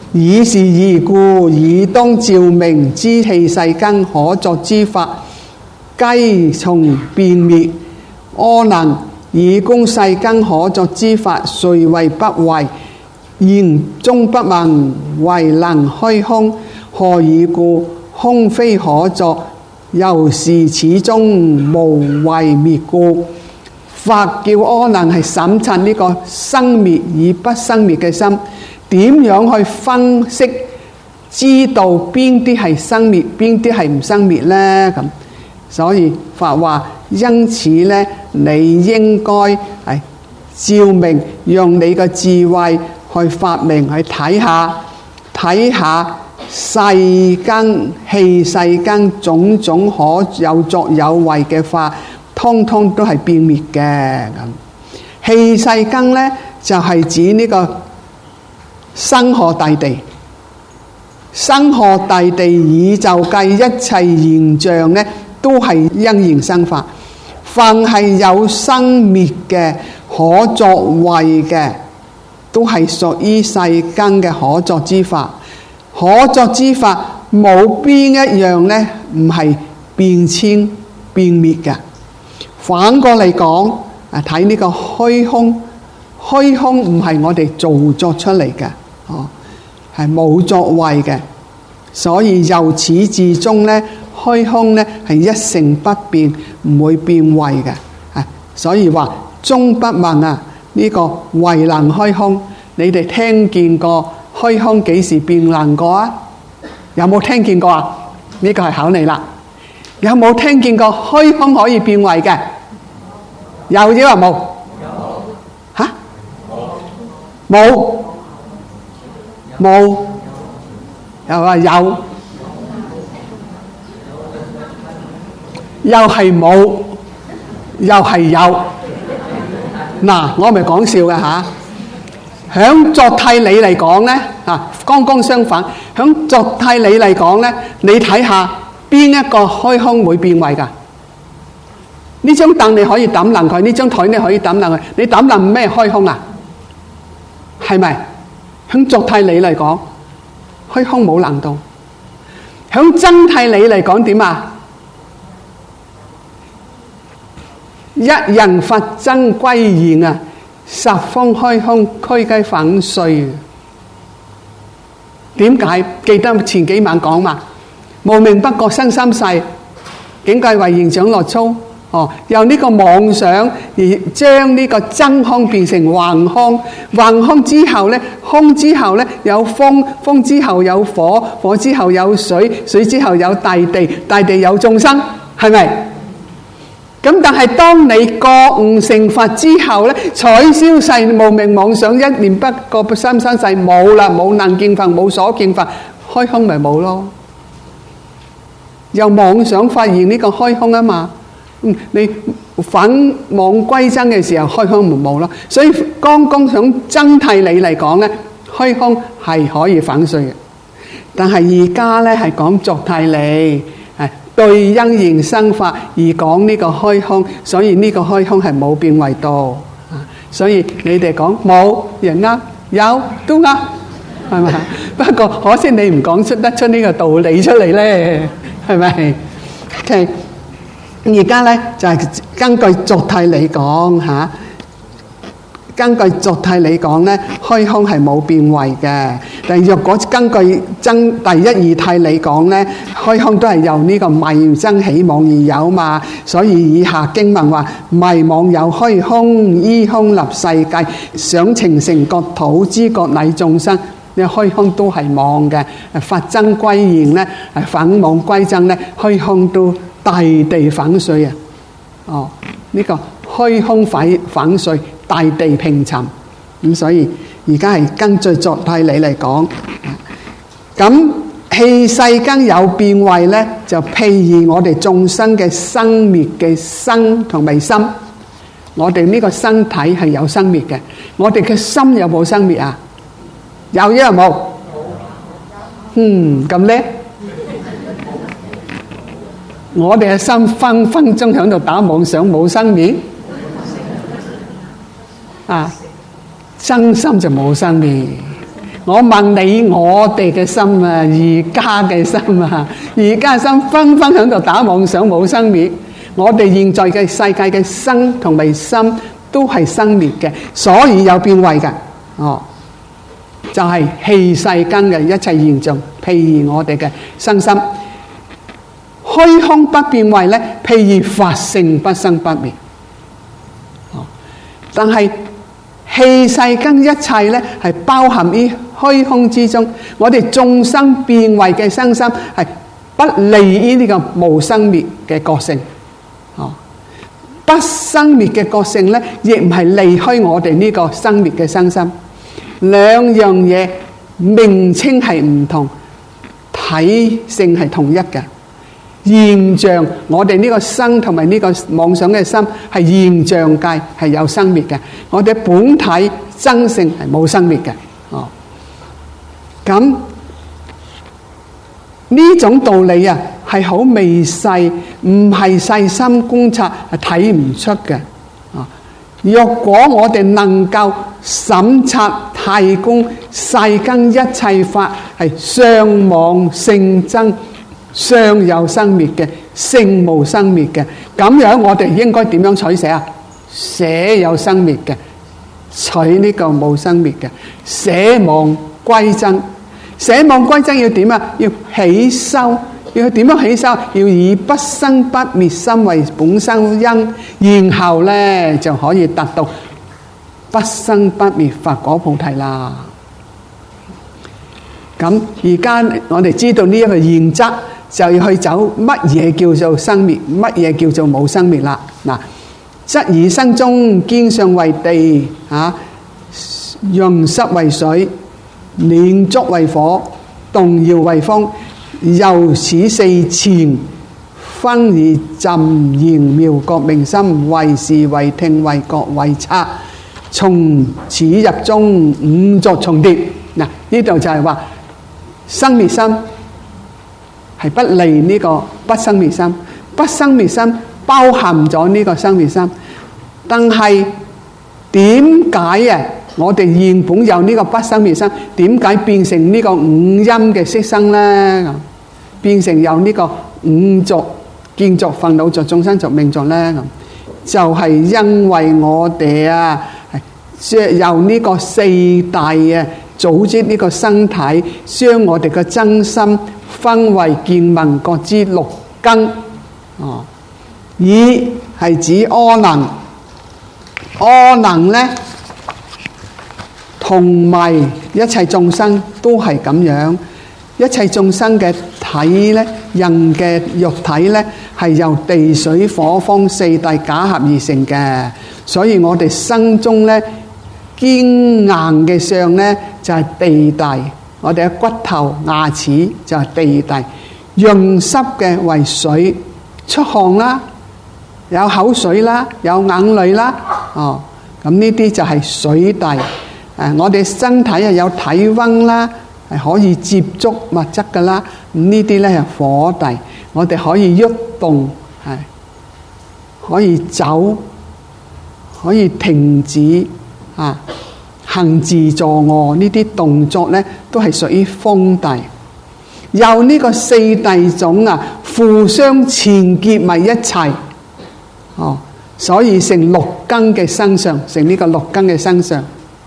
以是義故，以當照明知器世間可作之法，皆從變滅。阿難，以供世間可作之法，誰為不為？言終不聞，唯能虛空。何以故？空非可作，由是始終無為滅故。法叫阿難係審察呢個生滅與不生滅嘅心，點樣去分析，知道邊啲係生滅，邊啲係唔生滅呢？咁所以法話，因此呢，你應該係照明，用你嘅智慧去發明，去睇下世間器世間種種可有作有為嘅法，通通都係變滅嘅。咁器世間呢，就係指呢個山河大地，山河大地宇宙界一切現象呢，都係因緣生法。凡係有生滅嘅可作為嘅，都係屬於世間嘅可作之法。可作之法冇邊一樣呢唔係變遷變滅嘅。反過嚟講，睇呢個虛空，虛空唔係我哋造作出嚟嘅，係冇作為嘅。所以由始至終呢，虛空呢係一成不變，唔會變位嘅。所以話終不聞啊，呢個唯能虛空。你哋聽見過虛空幾時變能過啊？有冇聽見過啊？呢個係考你啦。有冇聽見過虛空可以變位嘅？有抑或冇？嚇？冇？冇？又話有？又係冇？又係有？嗱，我咪講笑嘅嚇。響作諦理嚟講呢，剛剛相反。響作諦理嚟講呢，你睇下邊一個虛空會變位㗎？呢張凳你可以抌爛佢，呢張台你可以抌爛佢，你抌爛咩虛空啊？係咪？響作諦理嚟講，虛空冇難度。響真諦理嚟講點啊？一人法真歸現啊！十方虛空俱皆粉碎。點解？記得前幾晚講嘛，無明不覺生三世，境界為形象樂粗。由呢個妄想而將呢個真空變成幻空，幻空之後呢，空之後呢有風，風之後有火，火之後有水，水之後有大地，大地有眾生，係咪？咁但係當你覺悟成佛之後呢，取消世無明妄想，一念不覺生三世冇啦，冇能見法，冇所見法，虛空咪冇咯。由妄想發現呢個虛空啊嘛，你反妄歸真嘅時候，虛空咪冇咯。所以剛剛響真諦理嚟講呢，虛空係可以粉碎嘅。但係而家呢係講作諦理，對因緣生法而講呢個虛空，所以呢個虛空係冇變為道。所以你哋講冇人啱，有都啱，係咪？不過可惜你唔講出得出呢個道理出嚟咧，係咪？OK，而家咧就係根據作諦理講嚇。根據作諦理講咧，虛空係冇變位嘅。但若果根據真第一義諦理講咧，虛空都係由呢個迷生起妄而有嘛。所以以下經文話：迷妄有虛空，依空立世界，想情成國土知覺乃眾生。呢虛空都係妄嘅，法真歸現咧，粉妄歸真咧，虛空都大地粉碎啊！呢個虛空粉碎。大地平沉，咁所以而家係根據作諦理嚟講，咁器世間有變位呢，就譬如我哋眾生嘅生滅嘅生同埋心，我哋呢個身體係有生滅嘅，我哋嘅心有冇生滅啊？有抑或冇？咁叻，我哋嘅心分分鐘喺度打妄想，冇生滅。真心就冇生滅， 我問你，我哋嘅心啊，而家嘅心啊，而家嘅心紛紛喺度打妄想冇生滅。我哋現在嘅世界嘅生同埋心都係生滅嘅，所以有變位嘅。就係氣世間嘅一切現象，譬如我哋嘅身心，虛空不變位咧，譬如法性不生不滅。但係氣世間一切咧，係包含於虛空之中。我哋眾生變位嘅身心係不離於呢個無生滅嘅覺性。不生滅嘅覺性咧，亦唔係離開我哋呢個生滅嘅身心。兩樣嘢名稱係唔同，體性係同一嘅。現象，我哋呢個生同埋呢個妄想嘅心係現象界，係有生滅嘅。我哋本體真性係冇生滅嘅。咁呢種道理啊，係好微細，唔係細心觀察係睇唔出嘅。若果我哋能夠審察太公世間一切法係相妄性真，相有生滅嘅，性無生滅嘅，咁樣我哋應該點樣取捨啊？捨有生滅嘅，取呢個冇生滅嘅，捨妄歸真。捨妄歸真要點啊？要起修。要點樣起修？要以不生不滅心為本生因，然後咧就可以達到不生不滅佛果菩提啦。咁而家我哋知道呢一個原則，就要去走乜嘢叫做生滅，乜嘢叫做冇生滅啦。嗱，則以生中堅上為地，潤濕為水，暖燭為火，動搖為風。由此四前，分而浸言妙覺明心，為視為聽為覺為察，從此入中五濁重疊。嗱，呢度就係話生滅心係不離呢個不生滅心，不生滅心包含咗呢個生滅心。但係點解啊？我哋原本有呢個不生滅心，點解變成呢個五陰嘅色身呢？變成有呢個五濁見濁煩惱濁眾生濁命濁呢？就係因為我哋啊，由呢個四大啊組織呢個身體，將我哋嘅真心分為見聞覺知六根。以係指阿能，阿能呢同埋一切眾生都係咁樣。一切眾生嘅體呢，人嘅肉體呢，係由地水火風四大假合而成嘅。所以我哋身中呢，堅硬嘅相呢，就係地大，我哋嘅骨頭牙齒就係地大。潤濕嘅為水，出汗啦，有口水啦，有眼淚啦，咁呢啲就係水大。我哋身體係有體溫啦，係可以接觸物質噶啦。呢啲咧係火大，我哋可以喐動，係可以走，可以停止行住坐臥呢啲動作咧，都係屬於風大。由呢個四大種互相纏結埋一齊，所以成六根嘅身上，成呢個六根嘅身上。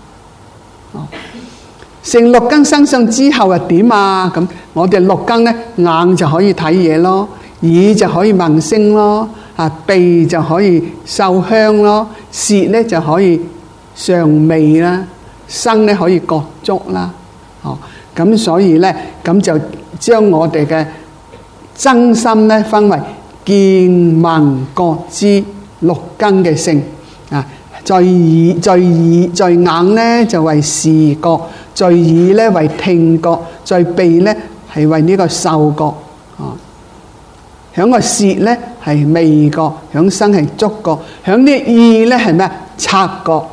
成六根身上之後又點啊？咁我哋六根咧，眼就可以睇嘢咯，耳就可以聞聲咯，鼻就可以嗅香咯，舌咧就可以嘗味啦，身咧可以覺觸啦。咁所以咧，咁就將我哋嘅真心咧分為見聞覺知六根嘅性。在眼咧就為視覺，在耳咧為聽覺，在鼻咧係為呢個嗅覺，響個舌咧係味覺，響身係觸覺，響啲意咧係咩？察覺。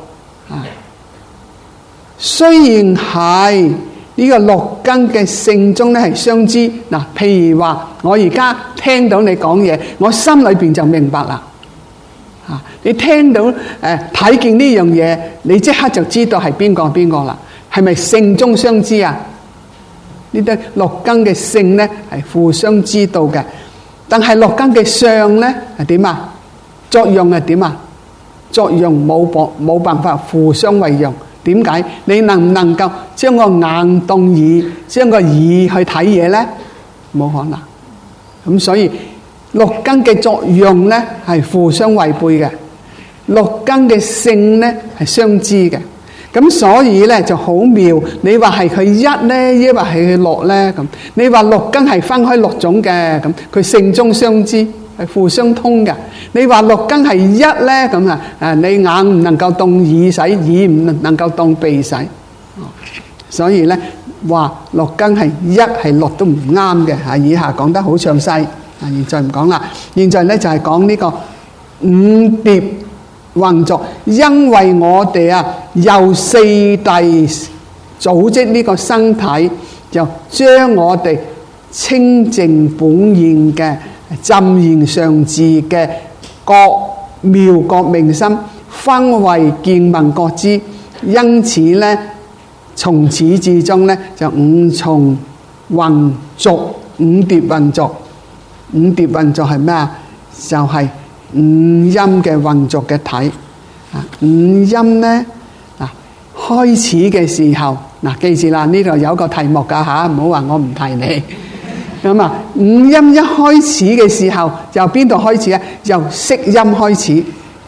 雖然係呢個六根嘅性中咧係相知。嗱，譬如話我而家聽到你講嘢，我心裏邊就明白啦。你聽到睇見呢樣嘢，你即刻就知道係邊個啦。 係咪性中相知啊？呢啲六根嘅性咧係互相知道嘅，但係六根嘅相咧係點啊？作用係點啊？作用冇辦法互相為用。點解？你能唔能夠將個眼動耳，將個耳去睇嘢咧？冇可能。咁所以六根嘅作用咧係互相違背嘅，六根嘅性咧係相知嘅。咁所以咧就好妙。你話係佢一咧，抑或係佢六咧？咁你話六根係分開六種嘅，咁佢性中相知係互相通嘅。你話六根係一咧，咁啊你眼唔能夠動耳使，耳唔能夠動鼻使。所以咧話六根係一係六都唔啱嘅嚇。以下講得好詳細，現在唔講啦。現在咧就係講呢個五碟運作，因為我哋啊由四諦組織呢個身體，就將我哋清淨本然嘅浸然上智嘅各妙覺明心分為見聞覺知，因此咧從始至終咧就五重運作，五碟運作。五碟運作係咩啊？就係五陰嘅運作嘅體。五陰咧開始嘅時候記住啦，呢度有個題目噶吓，唔好話我唔提你。咁啊，五陰一開始嘅時候，由邊度開始啊？由色陰開始，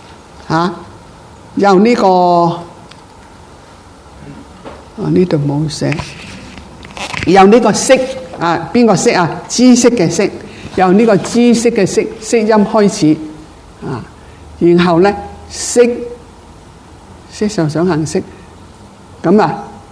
由呢個呢度冇寫，由呢個色邊個色啊？知識嘅色，由呢個知識嘅色音開始然後咧色受想行識，咁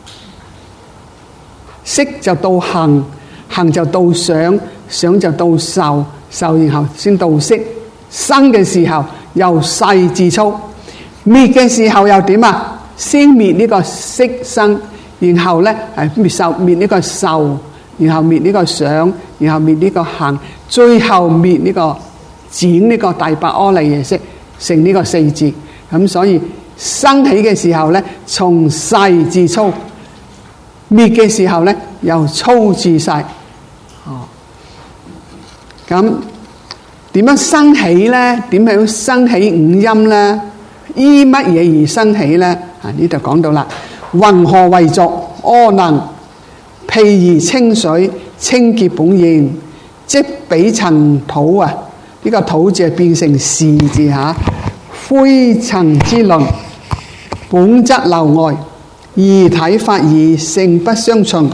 色就到行，行就到想，想就到受，受然後先到識。生嘅時候由細至粗，滅嘅時候又點啊？先滅呢個色生，然後咧滅呢個受，然後滅呢個想，然後滅呢個行，最後滅呢個剪呢個第八阿賴耶識，成呢個四字。咁所以生起嘅時候咧，從細至粗；滅嘅時候咧，由粗至細。咁點樣生起咧？點樣生起五陰咧？依乜嘢而生起咧？呢度講到啦，云何為作？阿能，譬如清水清潔本然，即彼塵土呢個土字變成士字吓，灰塵之輪，本質流外，異體法異，性不相隨。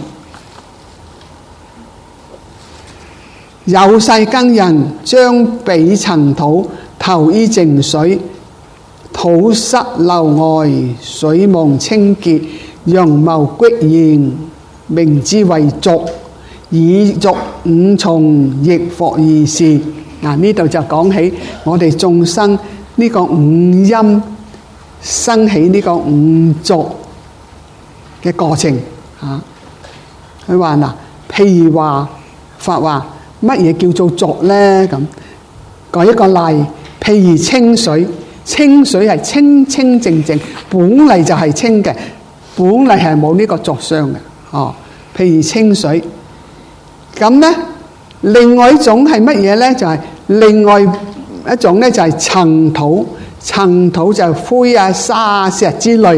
有世間人將彼塵土投於淨水，土濕流外，水望清潔，容貌굳然，名之為俗，以俗五重亦復而是。呢度就講起我哋眾生呢個五陰生起呢個五濁嘅過程佢話譬如話法話乜嘢叫做濁咧？咁舉一個例，譬如清水，清水係清清淨淨，本嚟就係清嘅，本嚟係冇呢個濁相嘅。譬如清水，咁咧另外一種係乜嘢咧？就係另外一種咧，就係塵土。塵土就係灰沙石之類。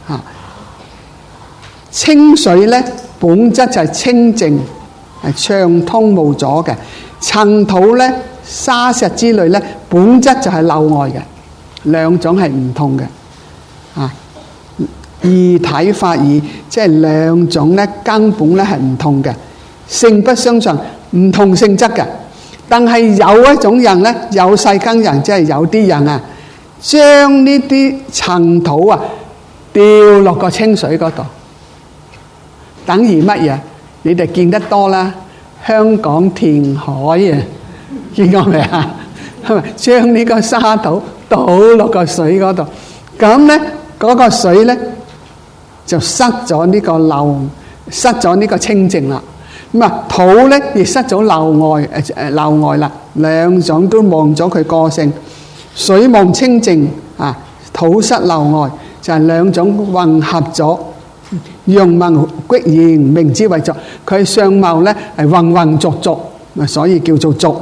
清水咧本質就係清淨，係暢通無阻嘅。塵土咧沙石之類咧本質就係流外嘅，兩種係唔同嘅。異體法異，即係兩種咧根本咧係唔同嘅，性不相隨，唔同性質嘅。但係有一種人咧，有世間人，即係有啲人將呢啲塵土掉落個清水嗰度，等於乜嘢？你哋見得多啦，香港填海見過未啊？係咪將呢個沙土倒落個水嗰度？咁咧嗰個水咧就失咗呢個流，失咗呢個清淨啦。土咧亦失咗流外啦。兩種都忘咗佢個性。水望清淨土失流外，就係兩種混合咗， 容貌quyết然，名之為俗。佢相貌咧係渾渾濁濁，所以叫做俗。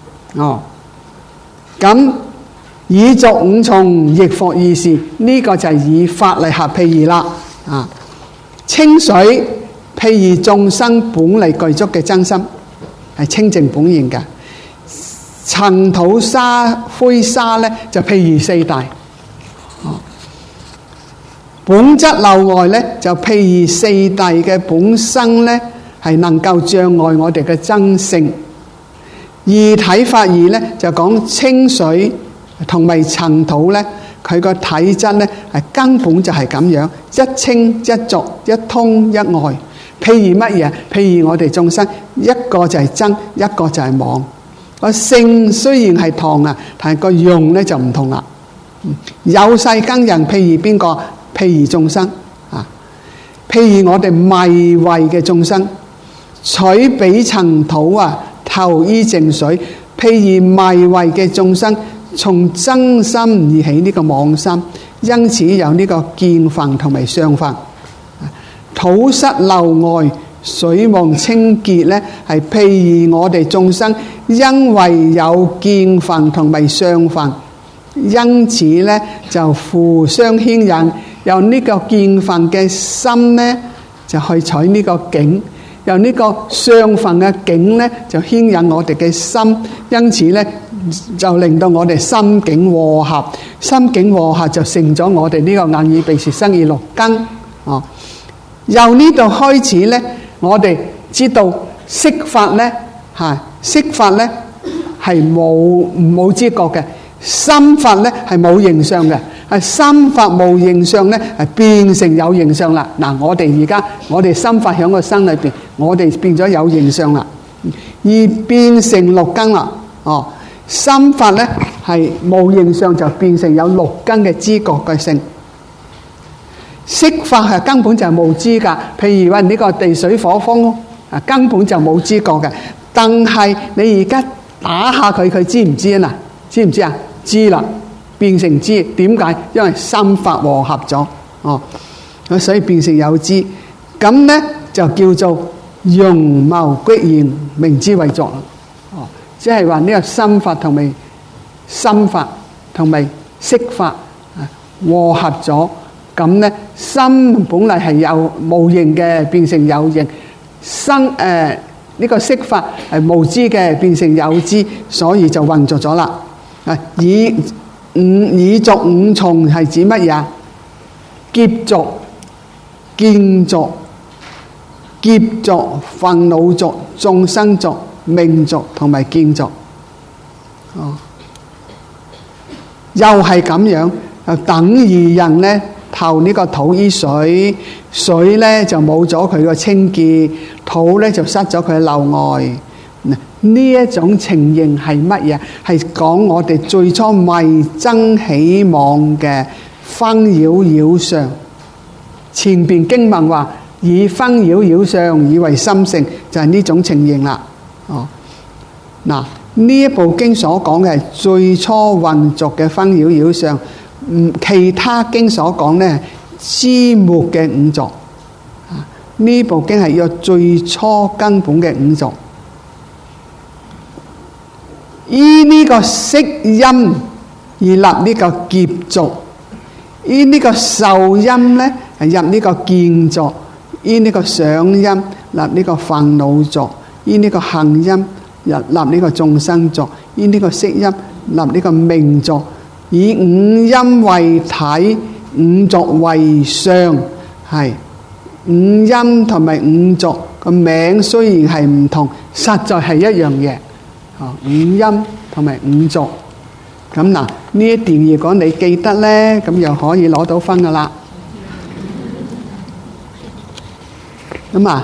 咁以俗五從，亦復二事。呢個就係以法嚟合譬喻啦。清水譬喻眾生本嚟具足嘅真心，係清淨本然嘅。塵土沙灰沙咧就譬喻四大。本質漏外咧就譬喻四大嘅本身咧係能夠障礙我哋嘅真性。二體法義咧就講清水同埋塵土咧，佢個體質咧係根本就係咁樣，一清一濁，一通一外。譬如乜嘢？譬如我哋眾生，一個就係真，一個就係妄。個性雖然係同啊，但係個用咧就唔同啦。有世間人譬如邊個？譬如眾生譬如我哋迷慧嘅眾生，取彼塵土投於淨水。譬如迷慧嘅眾生，從真心而起呢個妄心，因此有呢個見分同埋相分。土室漏外，水望清潔咧，係譬如我哋眾生，因為有見分同埋相分，因此咧就互相牽引。由呢個見分嘅心咧，就去取呢個境；由呢個相分嘅境咧，就牽引我哋嘅心。因此咧，就令到我哋心境和合。心境和合就成咗我哋呢個眼耳鼻舌身意六根。由呢度開始咧，我哋知道色法咧，色法咧係冇知覺嘅，心法咧係冇形相嘅。心法無形相咧，係變成有形相啦。嗱，我哋而家我哋心法喺個身裏邊，我哋變咗有形相啦，而變成六根啦。心法咧係無形相，就變成有六根嘅知覺嘅性。色法係根本就係冇知噶。譬如話呢個地水火風根本就冇知覺嘅。但係你而家打下佢，佢知唔知啊？知唔知啊？知啦。變成知，點解？因為心法和合咗，所以變成有知。咁呢就叫做容貌quyết然，名之為俗。即係話呢個心法同埋心法同埋色法和合咗，咁呢心本嚟係有無形嘅，變成有形；呢個色法係無知嘅，變成有知，所以就混濁咗啦。以俗五從係指乜嘢？劫俗、見俗、劫俗、煩惱俗、眾生俗、命俗同埋見俗。又係咁樣，就等於人呢投呢個土於水，水呢就冇咗佢個清潔，土呢就失咗佢嘅漏外。呢一種情形係乜嘢？係講我哋最初迷真起妄嘅紛擾擾相。前邊經文話以紛擾擾相以為心性，就係呢種情形啦。嗱，呢一部經所講嘅係最初混濁嘅紛擾擾相，其他經所講呢枝末嘅五濁。呢部經係有最初根本嘅五濁。依呢個色音而立呢個劫俗，依呢個受音呢係入呢個見俗，依呢個想音立呢個煩惱俗，依呢個行音立呢個眾生俗，依呢個色音立呢個命俗。以五音為體，五俗為相，係五音同埋五俗個名雖然係唔同，實在係一樣嘢。五音同埋五俗，咁嗱呢一段如果你記得呢，咁又可以攞到分噶啦。咁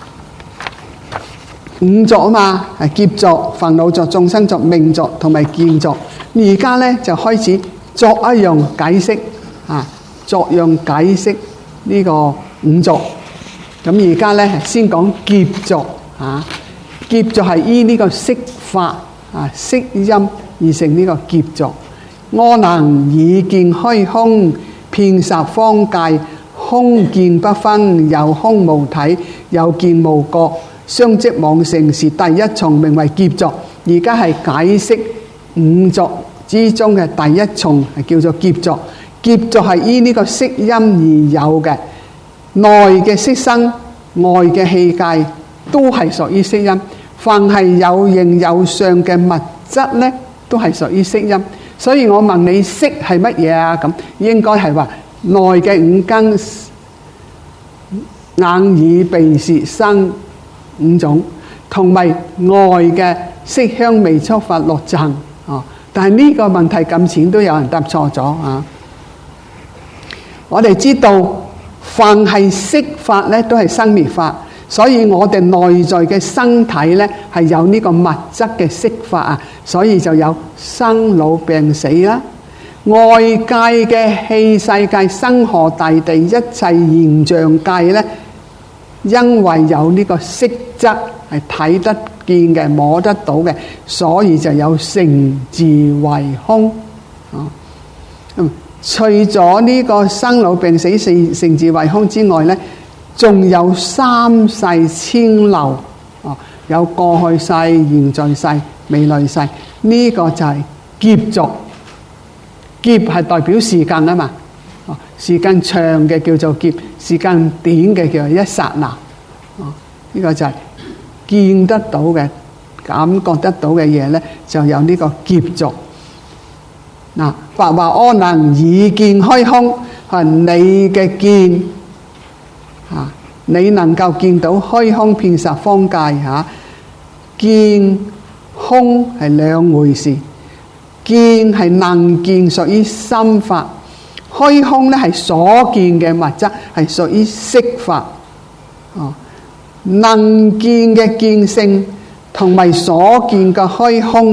五俗啊嘛，係劫俗、煩惱俗、眾生俗、命俗同埋見俗。而家呢就開始作一樣解釋作樣解釋呢個五俗。咁而家呢先講劫俗劫俗係依呢個色法色音而成呢個劫俗。柯能以見虛空，遍十方界， 空見不分，有空無體，有見無覺，相即妄成，是第一重，名為劫作。而家係解釋五作之中嘅第一重，係叫做劫作。劫作係依呢個色音而有嘅，內嘅色身，外嘅器界都係屬於色音。凡係有形有相嘅物質呢，都係屬於色音。所以我問你色係乜嘢啊？咁應該係話內嘅五根，眼耳鼻舌身五種，同埋外嘅色香味觸法六塵。但係呢個問題咁淺都有人答錯咗啊！我哋知道凡係色法咧，都係生滅法，所以我哋內在嘅身體咧係有呢個物質嘅色法啊，所以就有生老病死啦。外界嘅器世界、生河大地一切現象界咧，因為有呢個色質係睇得見嘅、摸得到嘅，所以就有成自為空。除咗呢個生老病死成自為空之外呢，仲有三世遷流，有過去世、現在世、未來世，呢個就係劫作。劫係代表時間啊嘛，時間長嘅叫做劫，時間短嘅叫做一剎那。呢個就係見得到嘅、感覺得到嘅嘢呢，就有呢個劫作。嗱，法話阿能以見虛空，係你嘅見啊，你能夠見到虛空遍十方界嚇。見空係兩回事，見係能見，屬於心法；虛空咧係所見嘅物質，係屬於色法。能見嘅見性同埋所見嘅虛空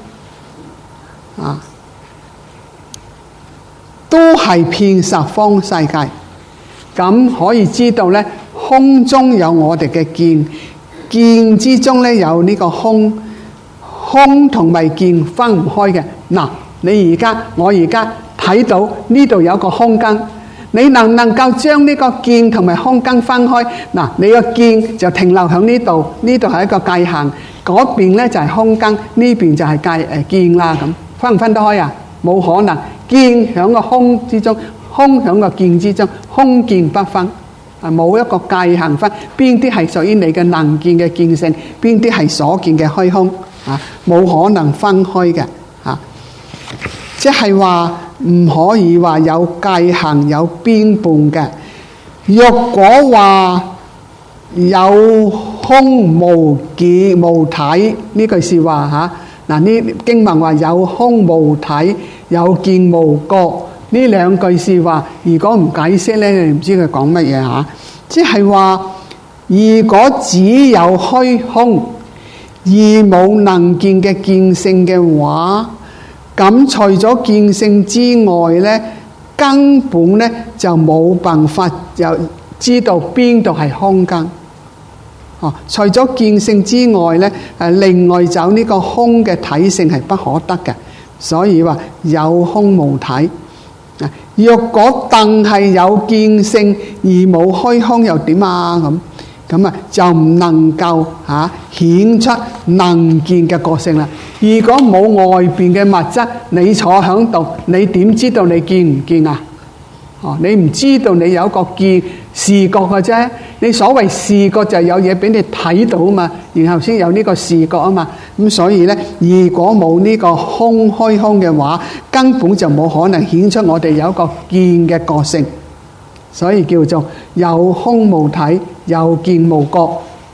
都係遍十方世界。咁可以知道呢，空中有我哋嘅見，見之中呢有呢個空，空同埋見分唔開嘅。嗱，我而家睇到呢度有個空間，你能唔能夠將呢個見同埋空間分開？嗱，你個見就停留喺呢度，呢度係一個界限，嗰邊呢就係空間，呢邊就係見啦。咁分唔分得開啊？冇可能。見喺個空之中，空喺個見之中，空見不分，冇一個界限分，邊啲係屬於你嘅能見嘅見性，邊啲係所見嘅虛空，冇可能分開嘅，即係話唔可以話有界限有邊半嘅。若果話有空無見無體呢句說話嗱，呢經文話有空無體，有見無覺，呢兩句說話，如果唔解釋咧，你唔知佢講乜嘢。即係話，如果只有虛空而冇能見嘅見性嘅話，咁除咗見性之外咧，根本咧就冇辦法又知道邊度係空間。除咗見性之外咧，另外走呢個空嘅體性係不可得嘅，所以話有空無體。若果但係有見性而冇虛空又點啊？咁就唔能夠顯出能見嘅覺性啦。如果冇外邊嘅物質，你坐響度，你點知道你見唔見啊？你唔知道你有一個見視覺嘅啫。你所謂視覺就係有嘢俾你睇到嘛，然後先有呢個視覺啊嘛。咁所以呢，如果冇呢個虛空嘅話，根本就冇可能顯出我哋有一個見嘅覺性。所以叫做有空無體，有見無覺。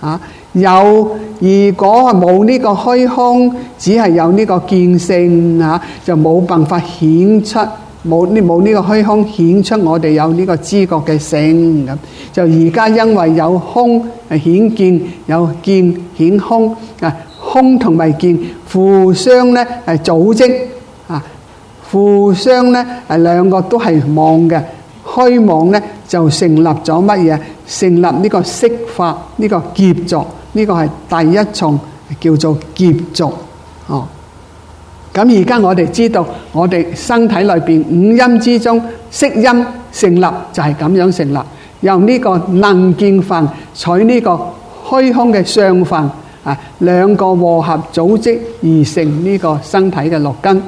如果冇呢個虛空，只係有呢個見性就冇辦法顯出。冇呢個虛空顯出我哋有呢個知覺嘅性。咁就而家因為有空顯見，有見顯空，空同埋見互相咧組織，互相咧兩個都係妄嘅，虛妄咧就成立咗乜嘢？成立呢個色法，呢個劫作，呢個係第一重叫做劫作。咁而家我哋知道，我哋身體裏邊五陰之中，色陰成立就係咁樣成立，由呢個能見分取呢個虛空嘅相分啊，兩個和合組織而成呢個身體嘅六根。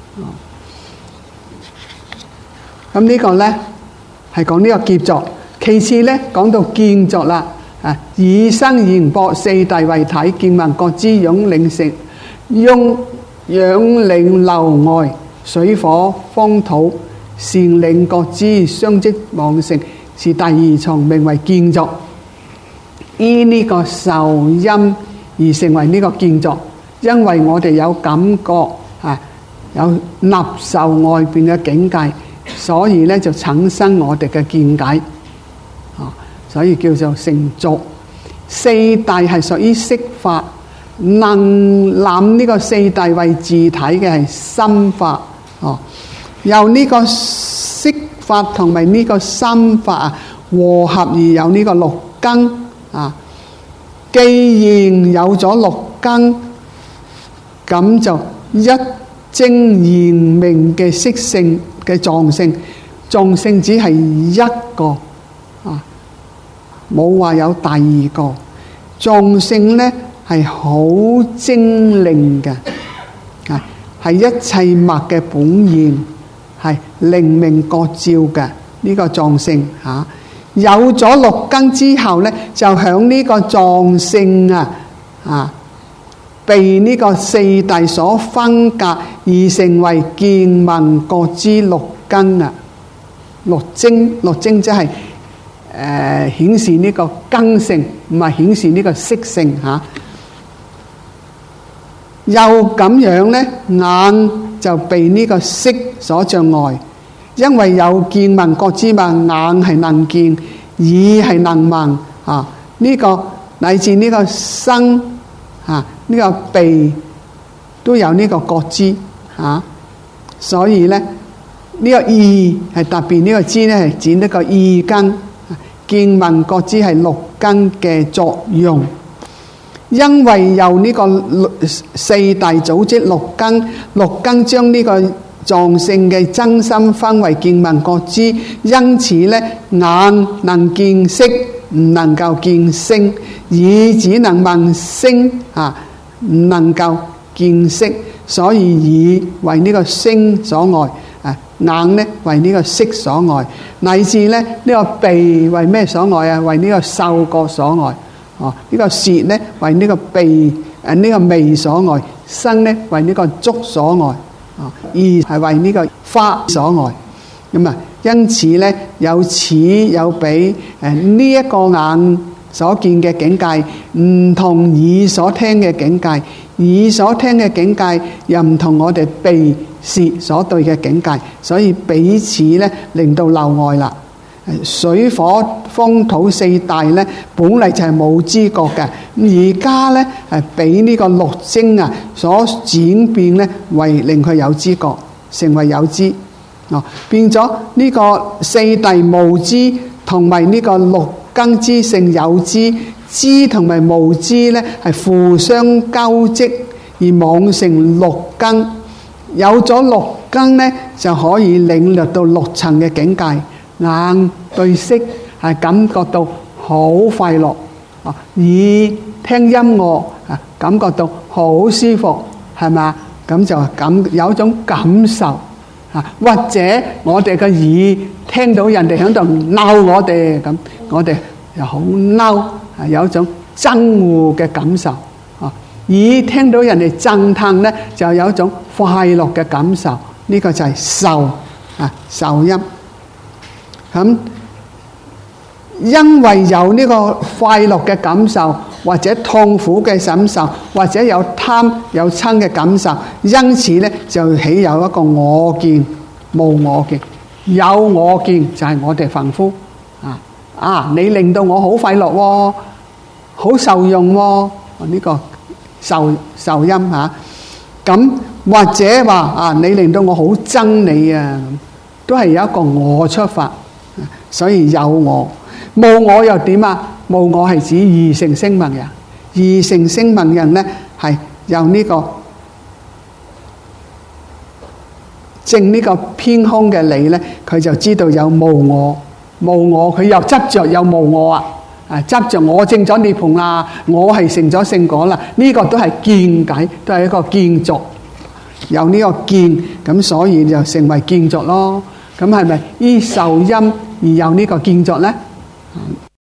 咁呢個呢係講呢個劫作，其次呢講到見作啦。啊，以生緣薄四諦為體，見聞覺知擁領成，擁領流外，水火風土善領覺知相即妄成，是第二重，名為見作。依呢個受因而成為呢個見作，因為我哋有感覺啊，有納受外邊嘅境界，所以咧就產生我哋嘅見解，所以叫做成作。四諦係屬於色法，能諗呢個四諦為自體嘅係心法。由呢個色法同埋呢個心法啊和合而有呢個六根啊。既然有咗六根，咁就一精現明嘅色性嘅狀性，狀性只係一個啊，冇話有第二個。狀性呢係好精靈嘅，係一切物嘅本源，係靈明覺照嘅呢個狀性嚇。有咗六根之後呢，就響呢個狀性被呢個四諦所分隔，而成為見聞覺知六根啊。六精即係顯示呢個根性，唔係顯示呢個色性嚇。又咁樣呢，眼就被呢個色所障礙。因為有見聞覺知嘛，眼係能見，耳係能聞啊。呢個乃至呢個身啊，呢個鼻都有呢個覺知啊。所以呢，呢個意係特別，呢個知呢係指呢個意根。見聞覺知係六根嘅作用。因為由呢個四諦組織六根，六根將呢個狀性嘅真心分為見聞覺知，因此呢，眼能見色，唔能夠見聲；耳只能聞聲，唔能夠見色。所以耳為呢個聲所礙，眼呢為呢個色所礙，乃至呢個鼻為咩所礙啊？為呢個嗅覺所礙。呢個舌呢為呢個鼻呢個味所礙，身呢為呢個觸所礙，意係為呢個花所礙。咁啊，因此呢，有此有彼，呢一個眼所見嘅境界唔同耳所聽嘅境界，耳所聽嘅境界又唔同我哋鼻舌所對嘅境界，所以彼此呢令到漏礙啦。水火風土四大呢，本嚟就係冇知覺嘅，而家呢係俾呢個六精所轉變呢，為令佢有知覺，成為有知。變咗呢個四諦無知同埋呢個六根之性有知，知同埋無知呢係互相交織而妄成六根。有咗六根呢，就可以領略到六層嘅境界。眼對色係感覺到好快樂，耳聽音樂感覺到好舒服，係嘛？咁就有一種感受。或者我哋嘅耳聽到人哋喺度鬧我哋，咁我哋又好嬲，有一種憎惡嘅感受。耳聽到人哋讚歎呢，就有一種快樂嘅感受。呢個就係受受音。咁因為有呢個快樂嘅感受，或者痛苦嘅感受，或者有貪有嗔嘅感受，因此呢就起有一個我見、無我見。有我見就係我哋凡夫你令到我好快樂喎，好受用喎，呢個受音嚇。咁或者話你令到我好憎你啊，都係有一個我出發。所以有我，無我又點啊？無我係指二乘聲聞人，二乘聲聞人呢係由呢個證呢個偏空嘅理呢，佢就知道有無我，無我佢又執着有無我啊！執着我證咗涅槃啦，我係成咗聖果啦，呢個都係見解，都係一個見作，有呢個見，咁所以就成為見作咯。咁係咪依受因而有呢個見作呢？